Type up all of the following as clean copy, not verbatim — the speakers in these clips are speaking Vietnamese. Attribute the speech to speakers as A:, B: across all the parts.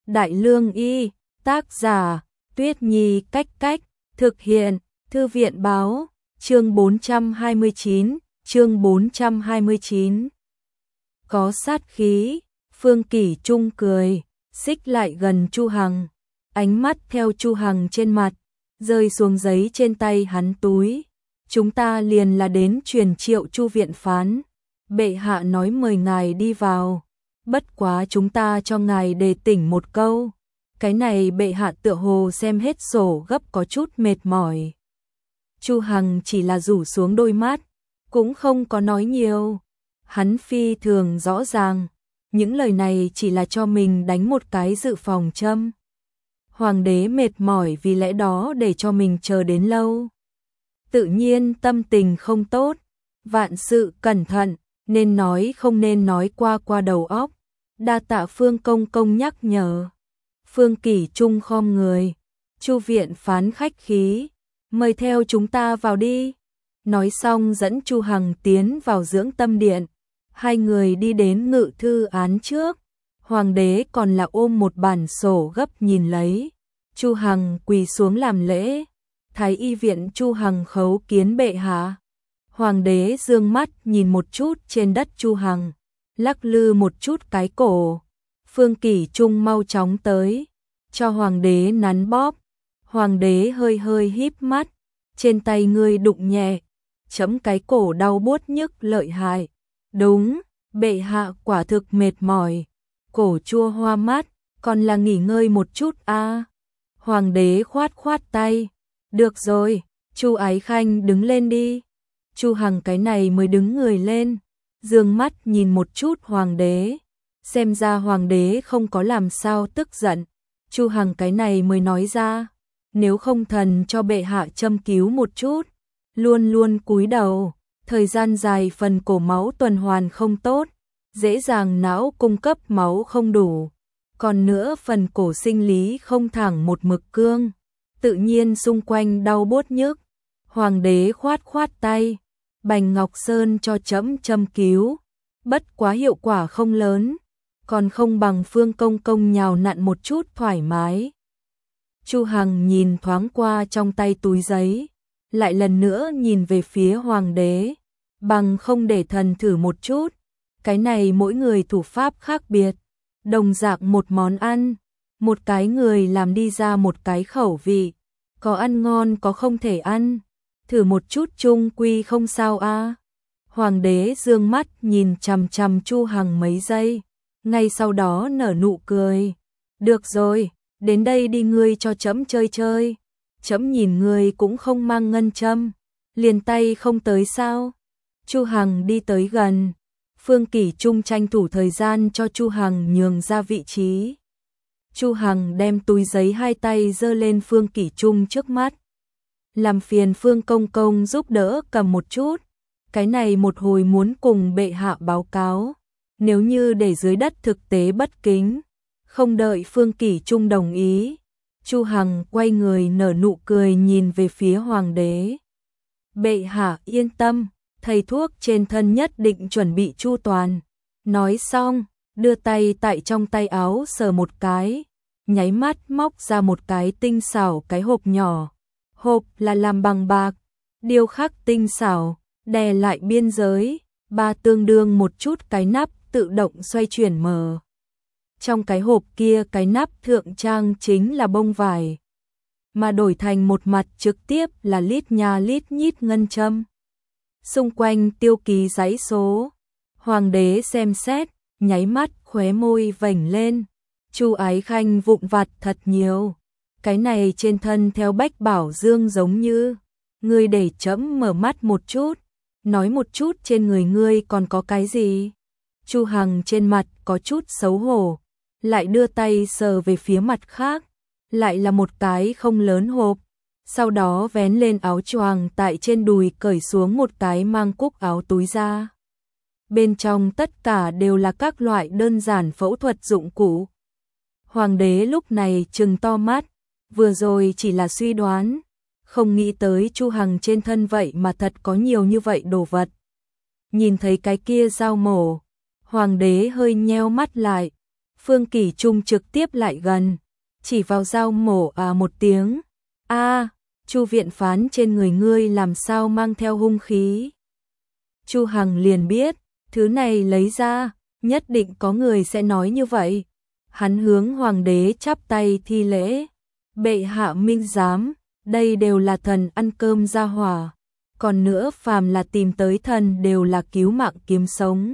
A: Đại Lương Y, tác giả, Tuyết Nhi Cách Cách, thực hiện, Thư viện báo, chương 429. Có sát khí, Phương Kỷ Trung cười, xích lại gần Chu Hằng, ánh mắt theo Chu Hằng trên mặt, rơi xuống giấy trên tay hắn túi. Chúng ta liền là đến truyền triệu Chu viện phán, bệ hạ nói mời ngài đi vào, bất quá chúng ta cho ngài đề tỉnh một câu. Cái này bệ hạ tựa hồ xem hết sổ gấp có chút mệt mỏi. Chu Hằng chỉ là rủ xuống đôi mắt, cũng không có nói nhiều. Hắn phi thường rõ ràng, những lời này chỉ là cho mình đánh một cái dự phòng châm. Hoàng đế mệt mỏi vì lẽ đó để cho mình chờ đến lâu. Tự nhiên tâm tình không tốt, vạn sự cẩn thận, nên nói không nên nói qua đầu óc. Đa tạ Phương công công nhắc nhở. Phương Kỷ Trung khom người, Chu viện phán khách khí, mời theo chúng ta vào đi. Nói xong dẫn Chu Hằng tiến vào dưỡng tâm điện. Hai người đi đến ngự thư án trước, hoàng đế còn là ôm một bản sổ gấp nhìn lấy. Chu Hằng quỳ xuống làm lễ, Thái y viện Chu Hằng khấu kiến bệ hạ. Hoàng đế dương mắt nhìn một chút trên đất Chu Hằng, lắc lư một chút cái cổ. Phương Kỷ Trung mau chóng tới, cho hoàng đế nắn bóp. Hoàng đế hơi híp mắt, trên tay ngươi đụng nhẹ, chấm cái cổ đau buốt nhức lợi hại. Đúng, bệ hạ quả thực mệt mỏi, cổ chua hoa mắt, còn là nghỉ ngơi một chút a. Hoàng đế khoát tay, được rồi, Chu Ái Khanh đứng lên đi. Chu Hằng cái này mới đứng người lên, dương mắt nhìn một chút hoàng đế, xem ra hoàng đế không có làm sao tức giận. Chu Hằng cái này mới nói ra, nếu không thần cho bệ hạ châm cứu một chút. Luôn luôn cúi đầu, thời gian dài phần cổ máu tuần hoàn không tốt, dễ dàng não cung cấp máu không đủ. Còn nữa phần cổ sinh lý không thẳng một mực cương, tự nhiên xung quanh đau buốt nhức. Hoàng đế khoát tay, Bành Ngọc Sơn cho trẫm châm cứu, bất quá hiệu quả không lớn, còn không bằng Phương công công nhào nặn một chút thoải mái. Chu Hằng nhìn thoáng qua trong tay túi giấy, lại lần nữa nhìn về phía hoàng đế, bằng không để thần thử một chút. Cái này mỗi người thủ pháp khác biệt, đồng dạng một món ăn, một cái người làm đi ra một cái khẩu vị, có ăn ngon có không thể ăn, thử một chút chung quy không sao a. Hoàng đế dương mắt nhìn chằm chằm Chu Hằng mấy giây, ngay sau đó nở nụ cười. Được rồi, đến đây đi, ngươi cho trẫm chơi chơi. Trẫm nhìn ngươi cũng không mang ngân châm, liền tay không tới sao? Chu Hằng đi tới gần, Phương Kỷ Trung tranh thủ thời gian cho Chu Hằng nhường ra vị trí. Chu Hằng đem túi giấy hai tay giơ lên Phương Kỷ Trung trước mắt. Làm phiền Phương công công giúp đỡ cầm một chút, cái này một hồi muốn cùng bệ hạ báo cáo, nếu như để dưới đất thực tế bất kính. Không đợi Phương Kỷ Trung đồng ý, Chu Hằng quay người nở nụ cười nhìn về phía hoàng đế. Bệ hạ yên tâm, thầy thuốc trên thân nhất định chuẩn bị chu toàn. Nói xong, đưa tay tại trong tay áo sờ một cái, nháy mắt móc ra một cái tinh xảo cái hộp nhỏ. Hộp là làm bằng bạc, điêu khắc tinh xảo, đè lại biên giới, ba tương đương một chút cái nắp tự động xoay chuyển mở. Trong cái hộp kia cái nắp thượng trang chính là bông vải, mà đổi thành một mặt trực tiếp là lít nha lít nhít ngân châm. Xung quanh tiêu ký giấy số. Hoàng đế xem xét, nháy mắt khóe môi vểnh lên. Chu Ái Khanh vụn vặt thật nhiều. Cái này trên thân theo Bách Bảo Dương giống như. Ngươi để trẫm mở mắt một chút, nói một chút trên người ngươi còn có cái gì. Chu Hằng trên mặt có chút xấu hổ, lại đưa tay sờ về phía mặt khác, lại là một cái không lớn hộp. Sau đó vén lên áo choàng tại trên đùi cởi xuống một cái mang cúc áo túi ra. Bên trong tất cả đều là các loại đơn giản phẫu thuật dụng cụ. Hoàng đế lúc này trừng to mắt, vừa rồi chỉ là suy đoán, không nghĩ tới Chu Hằng trên thân vậy mà thật có nhiều như vậy đồ vật. Nhìn thấy cái kia dao mổ, hoàng đế hơi nheo mắt lại, Phương Kỷ Trung trực tiếp lại gần, chỉ vào dao mổ một tiếng. A, Chu viện phán, trên người ngươi làm sao mang theo hung khí? Chu Hằng liền biết, thứ này lấy ra, nhất định có người sẽ nói như vậy. Hắn hướng hoàng đế chắp tay thi lễ. Bệ hạ minh giám, đây đều là thần ăn cơm gia hỏa. Còn nữa, phàm là tìm tới thần đều là cứu mạng kiếm sống.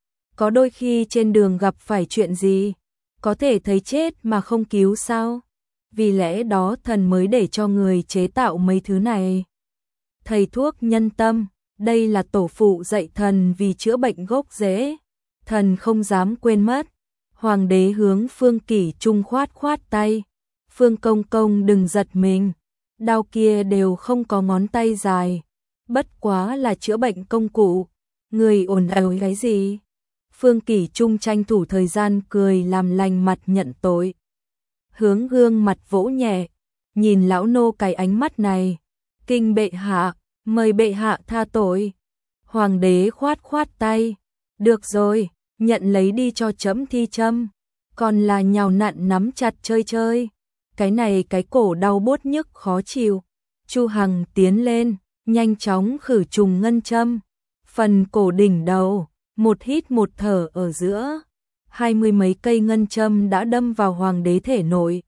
A: Có đôi khi trên đường gặp phải chuyện gì, có thể thấy chết mà không cứu sao? Vì lẽ đó thần mới để cho người chế tạo mấy thứ này. Thầy thuốc nhân tâm, đây là tổ phụ dạy thần vì chữa bệnh gốc rễ. Thần không dám quên mất. Hoàng đế hướng Phương Kỷ Trung khoát khoát tay. Phương công công đừng giật mình, đao kia đều không có ngón tay dài. Bất quá là chữa bệnh công cụ. Người ồn ào cái gì? Phương Kỷ Trung tranh thủ thời gian cười làm lành mặt nhận tội. Hướng gương mặt vỗ nhẹ, nhìn lão nô cái ánh mắt này. Kinh bệ hạ, mời bệ hạ tha tội. Hoàng đế khoát khoát tay. Được rồi, nhận lấy đi cho chấm thi châm. Còn là nhào nặn nắm chặt chơi chơi. Cái này cái cổ đau bốt nhức khó chịu. Chu Hằng tiến lên, nhanh chóng khử trùng ngân châm. Phần cổ đỉnh đầu, một hít một thở ở giữa. 20 mấy cây ngân châm đã đâm vào hoàng đế thể nội.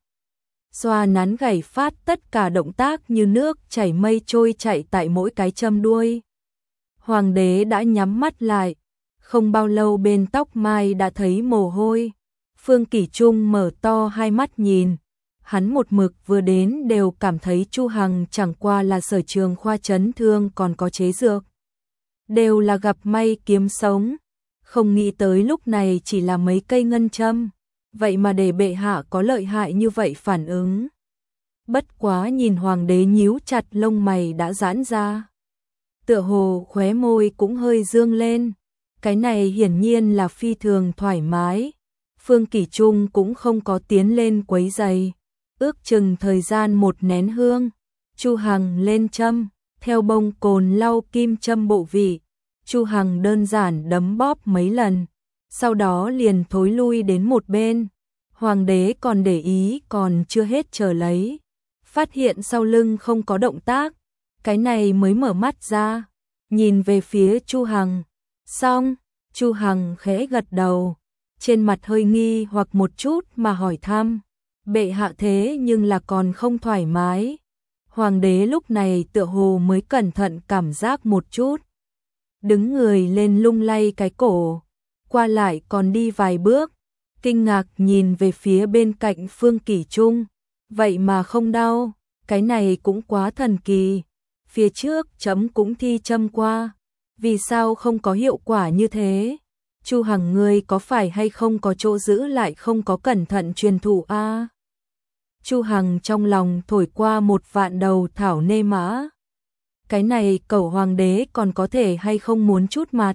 A: Xoa nắn gảy phát, tất cả động tác như nước chảy mây trôi chạy tại mỗi cái châm đuôi. Hoàng đế đã nhắm mắt lại, không bao lâu bên tóc mai đã thấy mồ hôi. Phương Kỷ Trung mở to hai mắt nhìn, hắn một mực vừa đến đều cảm thấy Chu Hằng chẳng qua là sở trường khoa chấn thương còn có chế dược. Đều là gặp may kiếm sống, không nghĩ tới lúc này chỉ là mấy cây ngân châm, vậy mà để bệ hạ có lợi hại như vậy phản ứng. Bất quá nhìn hoàng đế nhíu chặt lông mày đã giãn ra. Tựa hồ khóe môi cũng hơi dương lên, cái này hiển nhiên là phi thường thoải mái. Phương Kỷ Trung cũng không có tiến lên quấy giày, ước chừng thời gian một nén hương. Chu Hằng lên châm, theo bông cồn lau kim châm bộ vị. Chu Hằng đơn giản đấm bóp mấy lần, sau đó liền thối lui đến một bên. Hoàng đế còn để ý, còn chưa hết chờ lấy, phát hiện sau lưng không có động tác, cái này mới mở mắt ra, nhìn về phía Chu Hằng. Xong, Chu Hằng khẽ gật đầu, trên mặt hơi nghi hoặc một chút mà hỏi thăm, bệ hạ thế nhưng là còn không thoải mái. Hoàng đế lúc này tựa hồ mới cẩn thận cảm giác một chút, đứng người lên lung lay cái cổ, qua lại còn đi vài bước, kinh ngạc nhìn về phía bên cạnh Phương Kỷ Trung, vậy mà không đau, cái này cũng quá thần kỳ. Phía trước chấm cũng thi châm qua, vì sao không có hiệu quả như thế? Chu Hằng, ngươi có phải hay không có chỗ giữ lại không có cẩn thận truyền thụ a? Chu Hằng trong lòng thổi qua một vạn đầu thảo nê mã. Cái này cẩu hoàng đế còn có thể hay không muốn chút mặt?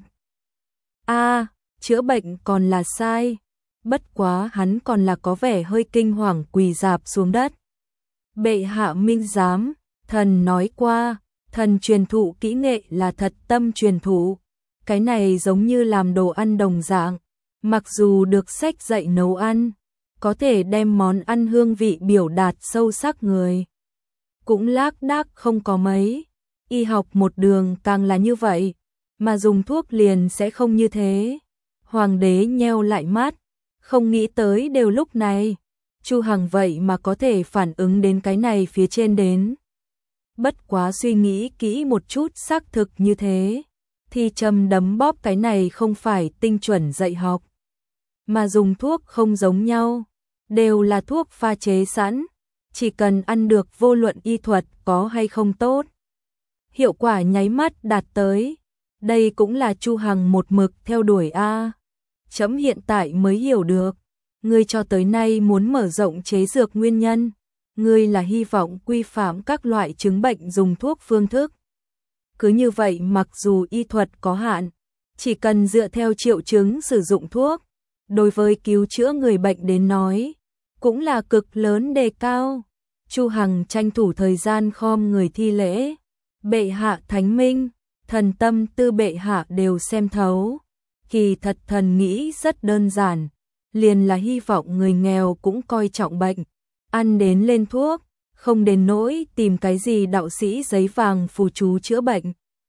A: A, chữa bệnh còn là sai. Bất quá hắn còn là có vẻ hơi kinh hoàng quỳ rạp xuống đất. Bệ hạ minh giám, thần nói qua, thần truyền thụ kỹ nghệ là thật tâm truyền thụ. Cái này giống như làm đồ ăn đồng dạng, mặc dù được sách dạy nấu ăn, có thể đem món ăn hương vị biểu đạt sâu sắc người. Cũng lác đác không có mấy, y học một đường càng là như vậy, mà dùng thuốc liền sẽ không như thế. Hoàng đế nheo lại mắt, không nghĩ tới đều lúc này, Chu Hằng vậy mà có thể phản ứng đến cái này phía trên đến. Bất quá suy nghĩ kỹ một chút xác thực như thế, thì châm đấm bóp cái này không phải tinh chuẩn dạy học, mà dùng thuốc không giống nhau, đều là thuốc pha chế sẵn, chỉ cần ăn được vô luận y thuật có hay không tốt, hiệu quả nháy mắt đạt tới. Đây cũng là Chu Hằng một mực theo đuổi a. Chấm hiện tại mới hiểu được, ngươi cho tới nay muốn mở rộng chế dược nguyên nhân, ngươi là hy vọng quy phạm các loại chứng bệnh dùng thuốc phương thức. Cứ như vậy mặc dù y thuật có hạn, chỉ cần dựa theo triệu chứng sử dụng thuốc, đối với cứu chữa người bệnh đến nói, cũng là cực lớn đề cao. Chu Hằng tranh thủ thời gian khom người thi lễ. Bệ hạ thánh minh, thần tâm tư bệ hạ đều xem thấu. Kỳ thật thần nghĩ rất đơn giản, liền là hy vọng người nghèo cũng coi trọng bệnh, ăn đến lên thuốc, không đến nỗi tìm cái gì đạo sĩ giấy vàng phù chú chữa bệnh.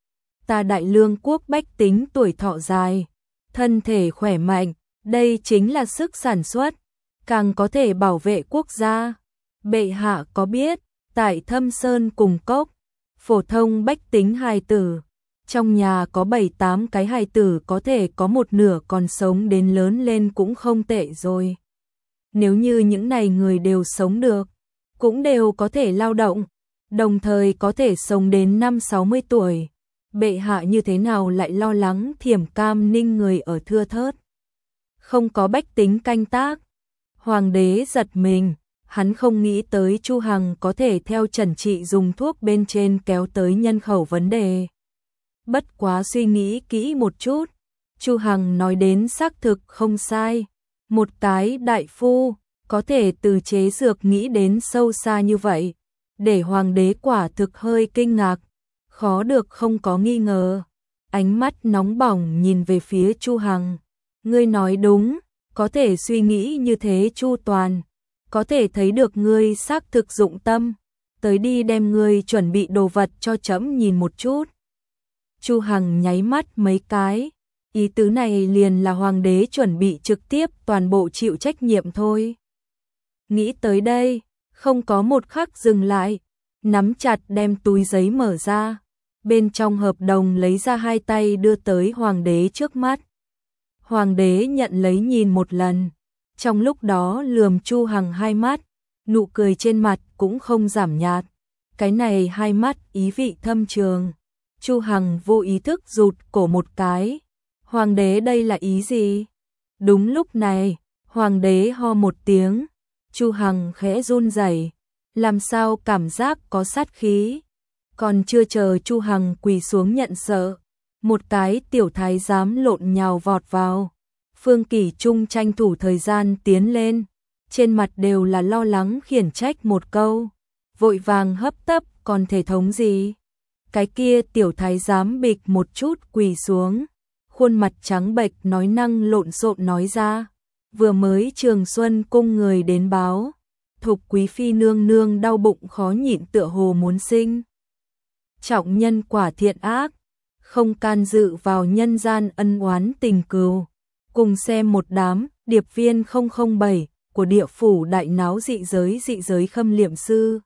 A: Ta Đại Lương quốc bách tính tuổi thọ dài, thân thể khỏe mạnh, đây chính là sức sản xuất, càng có thể bảo vệ quốc gia. Bệ hạ có biết, tại Thâm Sơn cùng Cốc, phổ thông bách tính hài tử, trong nhà có 7-8 cái hài tử có thể có một nửa còn sống đến lớn lên cũng không tệ rồi. Nếu như những này người đều sống được, cũng đều có thể lao động, đồng thời có thể sống đến 50-60 tuổi. Bệ hạ như thế nào lại lo lắng Thiểm Cam Ninh người ở thưa thớt, không có bách tính canh tác. Hoàng đế giật mình, hắn không nghĩ tới Chu Hằng có thể theo Trần Trị dùng thuốc bên trên kéo tới nhân khẩu vấn đề. Bất quá suy nghĩ kỹ một chút, Chu Hằng nói đến xác thực không sai. Một cái đại phu có thể từ chế dược nghĩ đến sâu xa như vậy, để hoàng đế quả thực hơi kinh ngạc, khó được không có nghi ngờ. Ánh mắt nóng bỏng nhìn về phía Chu Hằng. Ngươi nói đúng, có thể suy nghĩ như thế chu toàn, có thể thấy được ngươi xác thực dụng tâm. Tới đi đem ngươi chuẩn bị đồ vật cho trẫm nhìn một chút. Chu Hằng nháy mắt mấy cái, ý tứ này liền là hoàng đế chuẩn bị trực tiếp toàn bộ chịu trách nhiệm thôi. Nghĩ tới đây, không có một khắc dừng lại, nắm chặt đem túi giấy mở ra, bên trong hợp đồng lấy ra hai tay đưa tới hoàng đế trước mắt. Hoàng đế nhận lấy nhìn một lần, trong lúc đó lườm Chu Hằng hai mắt, nụ cười trên mặt cũng không giảm nhạt. Cái này hai mắt ý vị thâm trường. Chu Hằng vô ý thức rụt cổ một cái. Hoàng đế đây là ý gì? Đúng lúc này, hoàng đế ho một tiếng, Chu Hằng khẽ run rẩy, làm sao cảm giác có sát khí. Còn chưa chờ Chu Hằng quỳ xuống nhận sợ, một cái tiểu thái giám lộn nhào vọt vào. Phương Kỷ Trung tranh thủ thời gian tiến lên, trên mặt đều là lo lắng khiển trách một câu, vội vàng hấp tấp còn thể thống gì. Cái kia tiểu thái giám bịch một chút quỳ xuống, khuôn mặt trắng bệch nói năng lộn xộn nói ra, vừa mới Trường Xuân cung người đến báo, Thục quý phi nương nương đau bụng khó nhịn tựa hồ muốn sinh. Trọng nhân quả thiện ác, không can dự vào nhân gian ân oán tình cừu. Cùng xem một đám điệp viên 007 của địa phủ đại náo dị giới khâm liệm sư.